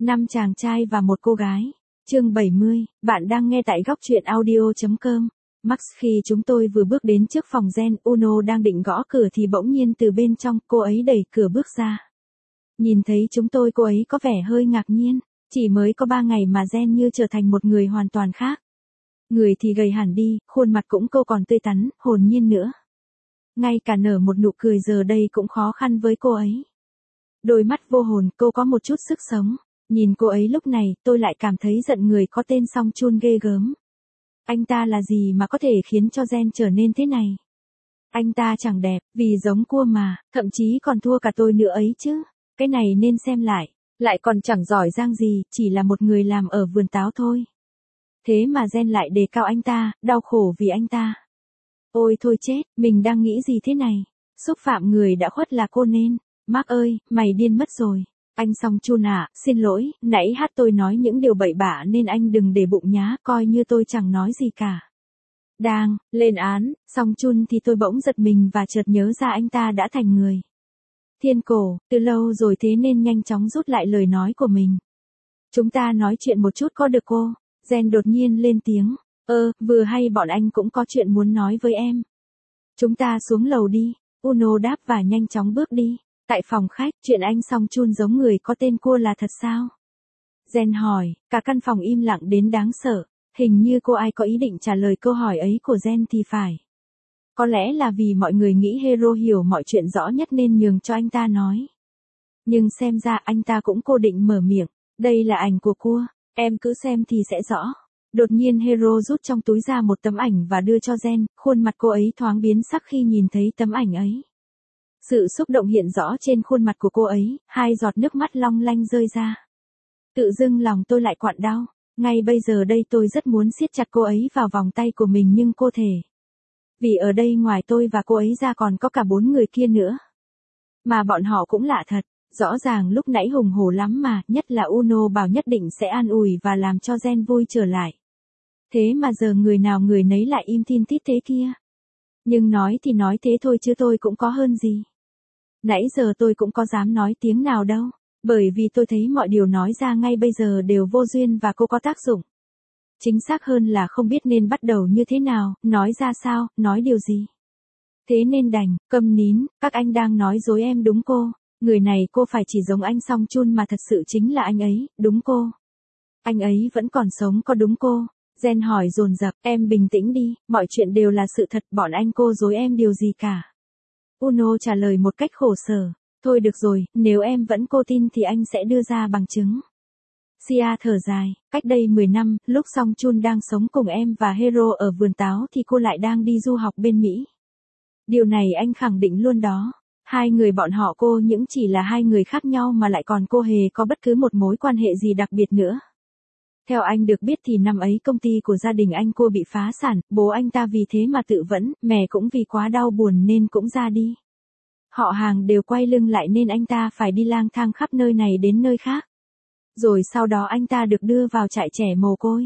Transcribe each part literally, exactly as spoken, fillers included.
Năm chàng trai và một cô gái. Chương bảy mươi, bạn đang nghe tại góc truyện audio.com. Max khi chúng tôi vừa bước đến trước phòng Jen, Uno đang định gõ cửa thì bỗng nhiên từ bên trong, cô ấy đẩy cửa bước ra. Nhìn thấy chúng tôi cô ấy có vẻ hơi ngạc nhiên, chỉ mới có ba ngày mà Jen như trở thành một người hoàn toàn khác. Người thì gầy hẳn đi, khuôn mặt cũng cô còn tươi tắn, hồn nhiên nữa. Ngay cả nở một nụ cười giờ đây cũng khó khăn với cô ấy. Đôi mắt vô hồn, cô có một chút sức sống. Nhìn cô ấy lúc này, tôi lại cảm thấy giận người có tên Song Chun ghê gớm. Anh ta là gì mà có thể khiến cho Jen trở nên thế này? Anh ta chẳng đẹp, vì giống cua mà, thậm chí còn thua cả tôi nữa ấy chứ. Cái này nên xem lại, lại còn chẳng giỏi giang gì, chỉ là một người làm ở vườn táo thôi. Thế mà Jen lại đề cao anh ta, đau khổ vì anh ta. Ôi thôi chết, mình đang nghĩ gì thế này? Xúc phạm người đã khuất là cô nên. Mark ơi, mày điên mất rồi. Anh Song Chun à, xin lỗi, nãy hát tôi nói những điều bậy bạ nên anh đừng để bụng nhá, coi như tôi chẳng nói gì cả. Đang lên án Song Chun thì tôi bỗng giật mình và chợt nhớ ra anh ta đã thành người thiên cổ từ lâu rồi, thế nên nhanh chóng rút lại lời nói của mình. Chúng ta nói chuyện một chút có được cô? Jen đột nhiên lên tiếng. Ơ, vừa hay bọn anh cũng có chuyện muốn nói với em. Chúng ta xuống lầu đi. Uno đáp và nhanh chóng bước đi. Tại phòng khách, chuyện anh Song Chun giống người có tên cua là thật sao? Jen hỏi, cả căn phòng im lặng đến đáng sợ. Hình như cô ai có ý định trả lời câu hỏi ấy của Jen thì phải. Có lẽ là vì mọi người nghĩ Hero hiểu mọi chuyện rõ nhất nên nhường cho anh ta nói. Nhưng xem ra anh ta cũng cố định mở miệng. Đây là ảnh của cua, em cứ xem thì sẽ rõ. Đột nhiên Hero rút trong túi ra một tấm ảnh và đưa cho Jen, khuôn mặt cô ấy thoáng biến sắc khi nhìn thấy tấm ảnh ấy. Sự xúc động hiện rõ trên khuôn mặt của cô ấy, hai giọt nước mắt long lanh rơi ra. Tự dưng lòng tôi lại quặn đau, ngay bây giờ đây tôi rất muốn siết chặt cô ấy vào vòng tay của mình nhưng cô thể. Vì ở đây ngoài tôi và cô ấy ra còn có cả bốn người kia nữa. Mà bọn họ cũng lạ thật, rõ ràng lúc nãy hùng hổ lắm mà, nhất là Uno bảo nhất định sẽ an ủi và làm cho Jen vui trở lại. Thế mà giờ người nào người nấy lại im thin tít thế kia. Nhưng nói thì nói thế thôi chứ tôi cũng có hơn gì. Nãy giờ tôi cũng có dám nói tiếng nào đâu, bởi vì tôi thấy mọi điều nói ra ngay bây giờ đều vô duyên và cô có tác dụng. Chính xác hơn là không biết nên bắt đầu như thế nào, nói ra sao, nói điều gì. Thế nên đành, câm nín, các anh đang nói dối em đúng cô, người này cô phải chỉ giống anh Song Chun mà thật sự chính là anh ấy, đúng cô. Anh ấy vẫn còn sống có đúng cô? Jen hỏi dồn dập, em bình tĩnh đi, mọi chuyện đều là sự thật, bọn anh cô dối em điều gì cả. Uno trả lời một cách khổ sở, thôi được rồi, nếu em vẫn cô tin thì anh sẽ đưa ra bằng chứng. Sia thở dài, cách đây mười năm, lúc Song Chun đang sống cùng em và Hero ở vườn táo thì cô lại đang đi du học bên Mỹ. Điều này anh khẳng định luôn đó. Hai người bọn họ cô những chỉ là hai người khác nhau mà lại còn cô hề có bất cứ một mối quan hệ gì đặc biệt nữa. Theo anh được biết thì năm ấy công ty của gia đình anh cô bị phá sản, bố anh ta vì thế mà tự vẫn, mẹ cũng vì quá đau buồn nên cũng ra đi. Họ hàng đều quay lưng lại nên anh ta phải đi lang thang khắp nơi này đến nơi khác. Rồi sau đó anh ta được đưa vào trại trẻ mồ côi.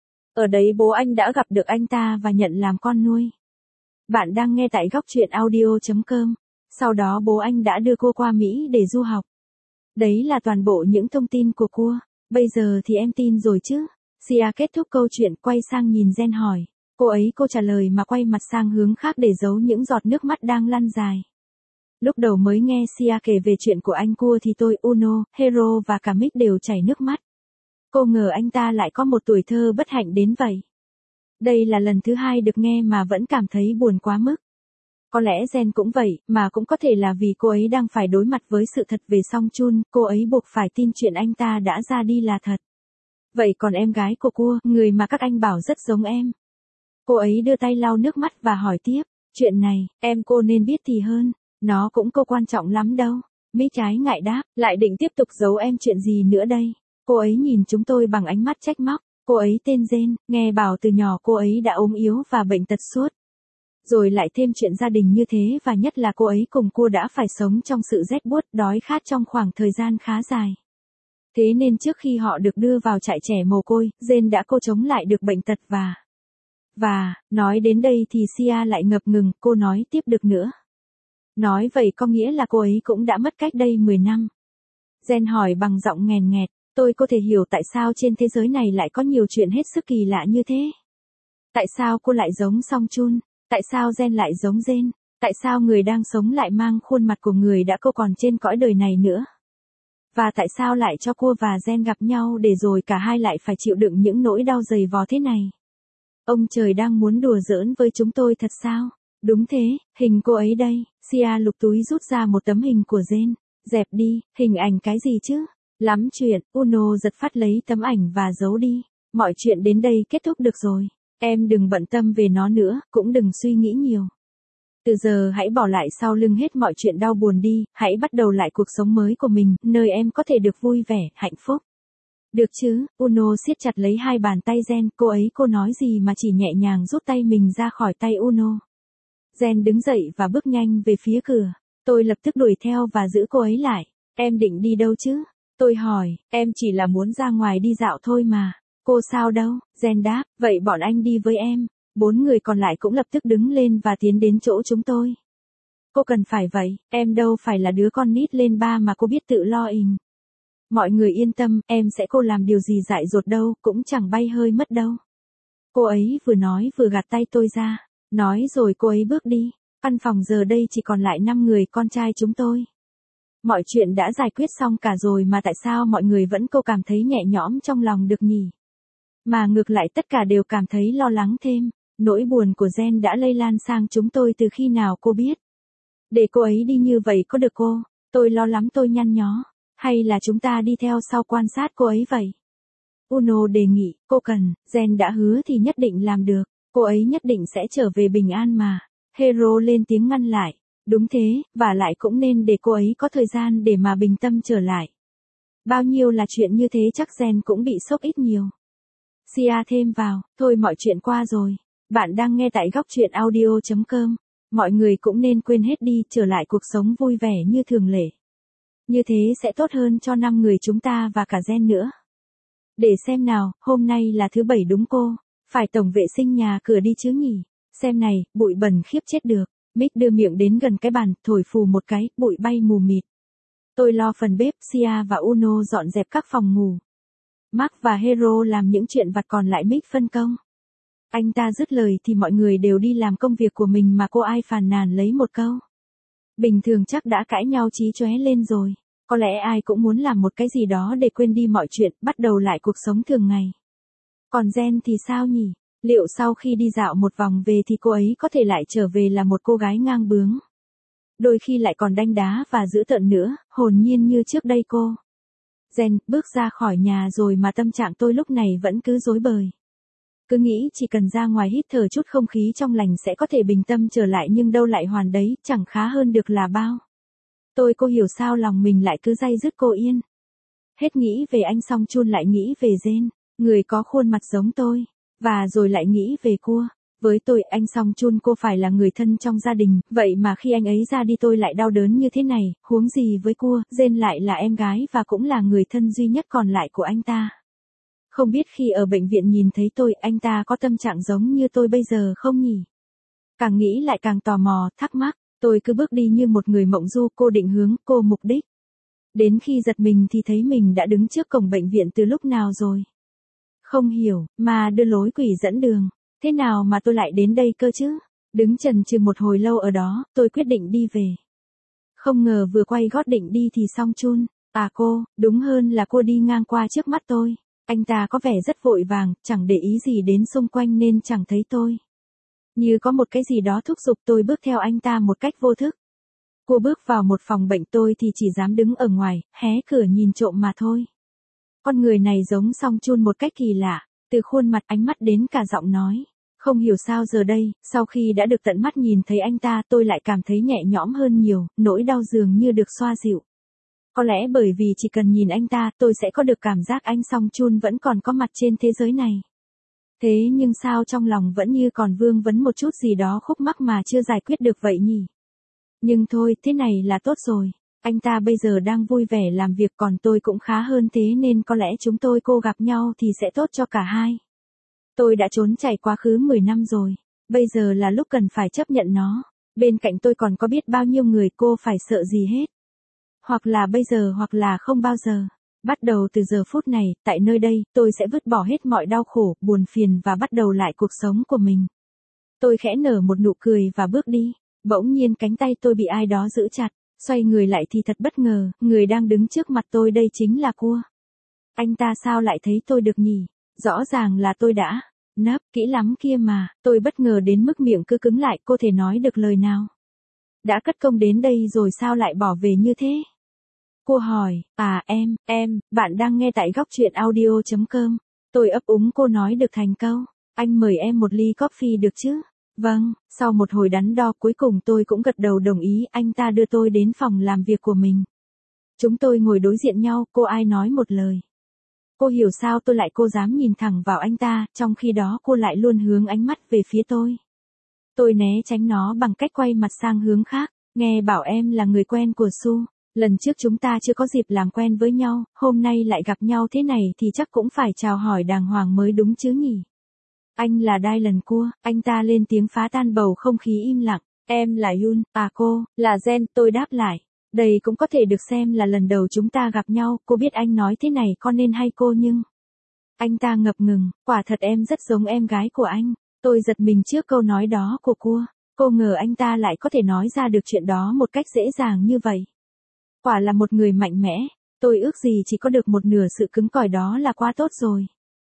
Ở đấy bố anh đã gặp được anh ta và nhận làm con nuôi. Bạn đang nghe tại góc truyện audio.com. Sau đó bố anh đã đưa cô qua Mỹ để du học. Đấy là toàn bộ những thông tin của cô. Bây giờ thì em tin rồi chứ? Sia kết thúc câu chuyện quay sang nhìn Jen hỏi. Cô ấy cô trả lời mà quay mặt sang hướng khác để giấu những giọt nước mắt đang lăn dài. Lúc đầu mới nghe Sia kể về chuyện của anh cua thì tôi, Uno, Hero và cả Mick đều chảy nước mắt. Cô ngờ anh ta lại có một tuổi thơ bất hạnh đến vậy. Đây là lần thứ hai được nghe mà vẫn cảm thấy buồn quá mức. Có lẽ Jen cũng vậy, mà cũng có thể là vì cô ấy đang phải đối mặt với sự thật về Song Chun, cô ấy buộc phải tin chuyện anh ta đã ra đi là thật. Vậy còn em gái của cô, người mà các anh bảo rất giống em. Cô ấy đưa tay lau nước mắt và hỏi tiếp, chuyện này, em cô nên biết thì hơn, nó cũng có quan trọng lắm đâu. Mỹ trái ngại đáp, lại định tiếp tục giấu em chuyện gì nữa đây. Cô ấy nhìn chúng tôi bằng ánh mắt trách móc, cô ấy tên Jen, nghe bảo từ nhỏ cô ấy đã ốm yếu và bệnh tật suốt. Rồi lại thêm chuyện gia đình như thế và nhất là cô ấy cùng cô đã phải sống trong sự rét buốt, đói khát trong khoảng thời gian khá dài. Thế nên trước khi họ được đưa vào trại trẻ mồ côi, Jen đã cô chống lại được bệnh tật và... Và, nói đến đây thì Sia lại ngập ngừng, cô nói tiếp được nữa. Nói vậy có nghĩa là cô ấy cũng đã mất cách đây mười năm. Jen hỏi bằng giọng nghèn nghẹt, Tôi có thể hiểu tại sao trên thế giới này lại có nhiều chuyện hết sức kỳ lạ như thế. Tại sao cô lại giống Song Chun? Tại sao Gen lại giống Jin? Tại sao người đang sống lại mang khuôn mặt của người đã không còn trên cõi đời này nữa? Và tại sao lại cho cô và Gen gặp nhau để rồi cả hai lại phải chịu đựng những nỗi đau dày vò thế này? Ông trời đang muốn đùa giỡn với chúng tôi thật sao? Đúng thế, hình cô ấy đây. Sia lục túi rút ra một tấm hình của Gen. Dẹp đi, hình ảnh cái gì chứ? Lắm chuyện, Uno giật phát lấy tấm ảnh và giấu đi. Mọi chuyện đến đây kết thúc được rồi. Em đừng bận tâm về nó nữa, cũng đừng suy nghĩ nhiều. Từ giờ hãy bỏ lại sau lưng hết mọi chuyện đau buồn đi, hãy bắt đầu lại cuộc sống mới của mình, nơi em có thể được vui vẻ, hạnh phúc. Được chứ, Uno siết chặt lấy hai bàn tay Gen, cô ấy cô nói gì mà chỉ nhẹ nhàng rút tay mình ra khỏi tay Uno. Gen đứng dậy và bước nhanh về phía cửa. Tôi lập tức đuổi theo và giữ cô ấy lại. Em định đi đâu chứ? Tôi hỏi, em chỉ là muốn ra ngoài đi dạo thôi mà. Cô sao đâu? Gen đáp, vậy bọn anh đi với em. Bốn người còn lại cũng lập tức đứng lên và tiến đến chỗ chúng tôi. Cô cần phải vậy, em đâu phải là đứa con nít lên ba mà cô biết tự lo ình. Mọi người yên tâm, em sẽ cô làm điều gì dại dột đâu, cũng chẳng bay hơi mất đâu. Cô ấy vừa nói vừa gạt tay tôi ra. Nói rồi cô ấy bước đi. Căn phòng giờ đây chỉ còn lại năm người con trai chúng tôi. Mọi chuyện đã giải quyết xong cả rồi mà tại sao mọi người vẫn cô cảm thấy nhẹ nhõm trong lòng được nhỉ? Mà ngược lại tất cả đều cảm thấy lo lắng thêm. Nỗi buồn của Gen đã lây lan sang chúng tôi từ khi nào cô biết. Để cô ấy đi như vậy có được cô? Tôi lo lắm tôi nhăn nhó. Hay là chúng ta đi theo sau quan sát cô ấy vậy? Uno đề nghị, cô cần, Gen đã hứa thì nhất định làm được. Cô ấy nhất định sẽ trở về bình an mà. Hero lên tiếng ngăn lại. Đúng thế, và lại cũng nên để cô ấy có thời gian để mà bình tâm trở lại. Bao nhiêu là chuyện như thế chắc Gen cũng bị sốc ít nhiều. Sia thêm vào, thôi mọi chuyện qua rồi. Bạn đang nghe tại góc truyện audio chấm com. Mọi người cũng nên quên hết đi, trở lại cuộc sống vui vẻ như thường lệ. Như thế sẽ tốt hơn cho năm người chúng ta và cả Gen nữa. Để xem nào, hôm nay là thứ bảy đúng cô. Phải tổng vệ sinh nhà cửa đi chứ nhỉ. Xem này, bụi bẩn khiếp chết được. Mick đưa miệng đến gần cái bàn, thổi phù một cái, bụi bay mù mịt. Tôi lo phần bếp, Sia và Uno dọn dẹp các phòng ngủ. Mark và Hero làm những chuyện vặt còn lại Mick phân công. Anh ta dứt lời thì mọi người đều đi làm công việc của mình mà cô ai phàn nàn lấy một câu. Bình thường chắc đã cãi nhau chí chóe lên rồi. Có lẽ ai cũng muốn làm một cái gì đó để quên đi mọi chuyện, bắt đầu lại cuộc sống thường ngày. Còn Gen thì sao nhỉ? Liệu sau khi đi dạo một vòng về thì cô ấy có thể lại trở về là một cô gái ngang bướng? Đôi khi lại còn đanh đá và dữ tợn nữa, hồn nhiên như trước đây cô. Gen bước ra khỏi nhà rồi mà tâm trạng tôi lúc này vẫn cứ rối bời. Cứ nghĩ chỉ cần ra ngoài hít thở chút không khí trong lành sẽ có thể bình tâm trở lại nhưng đâu lại hoàn đấy, chẳng khá hơn được là bao. Tôi cô hiểu sao lòng mình lại cứ day dứt cô yên. Hết nghĩ về anh Song Chun lại nghĩ về Gen, người có khuôn mặt giống tôi. Và rồi lại nghĩ về cô. Với tôi anh Song Chun cô phải là người thân trong gia đình, vậy mà khi anh ấy ra đi tôi lại đau đớn như thế này, huống gì với cô, Gen lại là em gái và cũng là người thân duy nhất còn lại của anh ta. Không biết khi ở bệnh viện nhìn thấy tôi, anh ta có tâm trạng giống như tôi bây giờ không nhỉ? Càng nghĩ lại càng tò mò, thắc mắc, tôi cứ bước đi như một người mộng du, cô định hướng, cô mục đích. Đến khi giật mình thì thấy mình đã đứng trước cổng bệnh viện từ lúc nào rồi. Không hiểu, mà đưa lối quỷ dẫn đường. Thế nào mà tôi lại đến đây cơ chứ? Đứng chần chừ một hồi lâu ở đó, tôi quyết định đi về. Không ngờ vừa quay gót định đi thì Song Chun, à cô, đúng hơn là cô đi ngang qua trước mắt tôi. Anh ta có vẻ rất vội vàng, chẳng để ý gì đến xung quanh nên chẳng thấy tôi. Như có một cái gì đó thúc giục tôi bước theo anh ta một cách vô thức. Cô bước vào một phòng bệnh tôi thì chỉ dám đứng ở ngoài, hé cửa nhìn trộm mà thôi. Con người này giống Song Chun một cách kỳ lạ, từ khuôn mặt ánh mắt đến cả giọng nói. Không hiểu sao giờ đây, sau khi đã được tận mắt nhìn thấy anh ta tôi lại cảm thấy nhẹ nhõm hơn nhiều, nỗi đau dường như được xoa dịu. Có lẽ bởi vì chỉ cần nhìn anh ta tôi sẽ có được cảm giác anh Song Chun vẫn còn có mặt trên thế giới này. Thế nhưng sao trong lòng vẫn như còn vương vấn một chút gì đó khúc mắc mà chưa giải quyết được vậy nhỉ? Nhưng thôi, thế này là tốt rồi. Anh ta bây giờ đang vui vẻ làm việc còn tôi cũng khá hơn thế nên có lẽ chúng tôi cô gặp nhau thì sẽ tốt cho cả hai. Tôi đã trốn chạy quá khứ mười năm rồi. Bây giờ là lúc cần phải chấp nhận nó. Bên cạnh tôi còn có biết bao nhiêu người cô phải sợ gì hết. Hoặc là bây giờ hoặc là không bao giờ. Bắt đầu từ giờ phút này, tại nơi đây, tôi sẽ vứt bỏ hết mọi đau khổ, buồn phiền và bắt đầu lại cuộc sống của mình. Tôi khẽ nở một nụ cười và bước đi. Bỗng nhiên cánh tay tôi bị ai đó giữ chặt. Xoay người lại thì thật bất ngờ, người đang đứng trước mặt tôi đây chính là Cua. Anh ta sao lại thấy tôi được nhỉ? Rõ ràng là tôi đã nấp kỹ lắm kia mà. Tôi bất ngờ đến mức miệng cứ cứng lại, cô thể nói được lời nào. Đã cất công đến đây rồi sao lại bỏ về như thế? Cô hỏi, à em, em, bạn đang nghe tại góc truyện audio chấm com. Tôi ấp úng cô nói được thành câu. Anh mời em một ly coffee được chứ? Vâng, sau một hồi đắn đo cuối cùng tôi cũng gật đầu đồng ý. Anh ta đưa tôi đến phòng làm việc của mình. Chúng tôi ngồi đối diện nhau, cô ai nói một lời. Cô hiểu sao tôi lại cô dám nhìn thẳng vào anh ta, trong khi đó cô lại luôn hướng ánh mắt về phía tôi. Tôi né tránh nó bằng cách quay mặt sang hướng khác. Nghe bảo em là người quen của Su. Lần trước chúng ta chưa có dịp làm quen với nhau, hôm nay lại gặp nhau thế này thì chắc cũng phải chào hỏi đàng hoàng mới đúng chứ nhỉ? Anh là Dylan Cua, anh ta lên tiếng phá tan bầu không khí im lặng. Em là Yun, à cô, là Jen, tôi đáp lại. Đây cũng có thể được xem là lần đầu chúng ta gặp nhau, cô biết anh nói thế này có nên hay cô nhưng... Anh ta ngập ngừng, quả thật em rất giống em gái của anh. Tôi giật mình trước câu nói đó của Cua. Cô ngờ anh ta lại có thể nói ra được chuyện đó một cách dễ dàng như vậy. Quả là một người mạnh mẽ, tôi ước gì chỉ có được một nửa sự cứng cỏi đó là quá tốt rồi.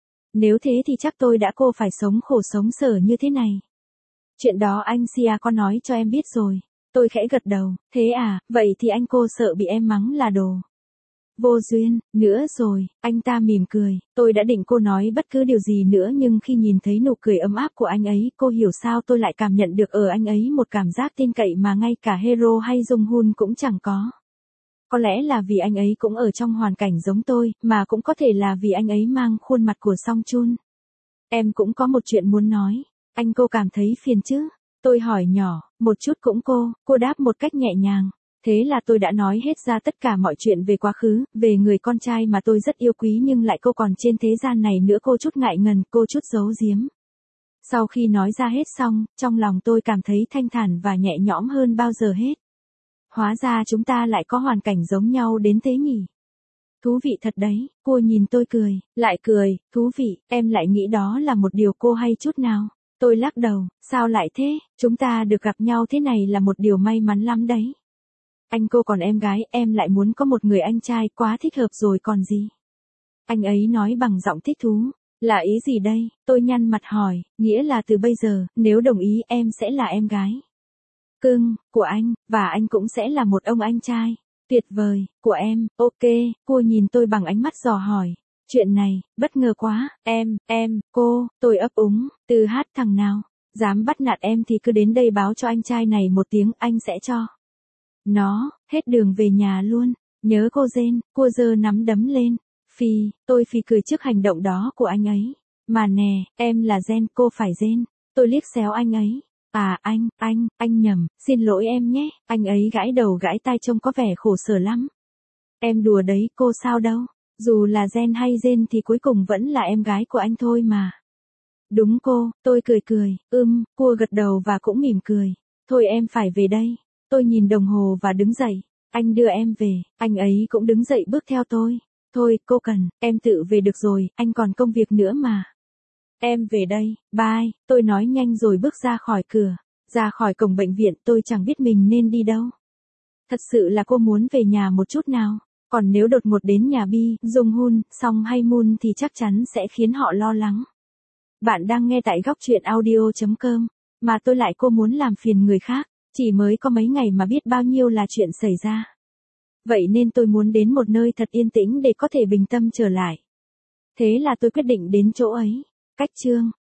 Nếu thế thì chắc tôi đã cô phải sống khổ sống sở như thế này. Chuyện đó anh Sia có nói cho em biết rồi. Tôi khẽ gật đầu, thế à, vậy thì anh cô sợ bị em mắng là đồ vô duyên, nữa rồi, anh ta mỉm cười. Tôi đã định cô nói bất cứ điều gì nữa nhưng khi nhìn thấy nụ cười ấm áp của anh ấy, cô hiểu sao tôi lại cảm nhận được ở anh ấy một cảm giác tin cậy mà ngay cả Hero hay Jung Hoon cũng chẳng có. Có lẽ là vì anh ấy cũng ở trong hoàn cảnh giống tôi, mà cũng có thể là vì anh ấy mang khuôn mặt của Song Chun. Em cũng có một chuyện muốn nói. Anh cô cảm thấy phiền chứ? Tôi hỏi nhỏ, một chút cũng cô, cô đáp một cách nhẹ nhàng. Thế là tôi đã nói hết ra tất cả mọi chuyện về quá khứ, về người con trai mà tôi rất yêu quý nhưng lại cô còn trên thế gian này nữa. Cô chút ngại ngần, cô chút giấu giếm. Sau khi nói ra hết xong, trong lòng tôi cảm thấy thanh thản và nhẹ nhõm hơn bao giờ hết. Hóa ra chúng ta lại có hoàn cảnh giống nhau đến thế nhỉ? Thú vị thật đấy, cô nhìn tôi cười, lại cười, thú vị, em lại nghĩ đó là một điều cô hay chút nào? Tôi lắc đầu, sao lại thế, chúng ta được gặp nhau thế này là một điều may mắn lắm đấy. Anh cô còn em gái, em lại muốn có một người anh trai, quá thích hợp rồi còn gì. Anh ấy nói bằng giọng thích thú, là ý gì đây, tôi nhăn mặt hỏi, nghĩa là từ bây giờ, nếu đồng ý em sẽ là em gái cưng của anh, và anh cũng sẽ là một ông anh trai tuyệt vời của em. Ok, cô nhìn tôi bằng ánh mắt dò hỏi. Chuyện này, bất ngờ quá, em, em, cô, tôi ấp úng, từ hát thằng nào, dám bắt nạt em thì cứ đến đây báo cho anh trai này một tiếng, anh sẽ cho nó hết đường về nhà luôn. Nhớ cô Jen, cô giơ nắm đấm lên. Phi, tôi phi cười trước hành động đó của anh ấy. Mà nè, em là Jen, cô phải Jen. Tôi liếc xéo anh ấy. À anh, anh, anh nhầm, xin lỗi em nhé. Anh ấy gãi đầu gãi tai trông có vẻ khổ sở lắm. Em đùa đấy, cô sao đâu. Dù là Jen hay Jen thì cuối cùng vẫn là em gái của anh thôi mà. Đúng cô, tôi cười cười, ưm, cua gật đầu và cũng mỉm cười. Thôi em phải về đây. Tôi nhìn đồng hồ và đứng dậy. Anh đưa em về, anh ấy cũng đứng dậy bước theo tôi. Thôi, cô cần, em tự về được rồi, anh còn công việc nữa mà. Em về đây, bye, tôi nói nhanh rồi bước ra khỏi cửa. Ra khỏi cổng bệnh viện tôi chẳng biết mình nên đi đâu. Thật sự là cô muốn về nhà một chút nào. Còn nếu đột ngột đến nhà Bi, Jung Hoon, Song hay Moon thì chắc chắn sẽ khiến họ lo lắng. Bạn đang nghe tại góc truyện audio chấm com. Mà tôi lại cô muốn làm phiền người khác. Chỉ mới có mấy ngày mà biết bao nhiêu là chuyện xảy ra. Vậy nên tôi muốn đến một nơi thật yên tĩnh để có thể bình tâm trở lại. Thế là tôi quyết định đến chỗ ấy. Cách chương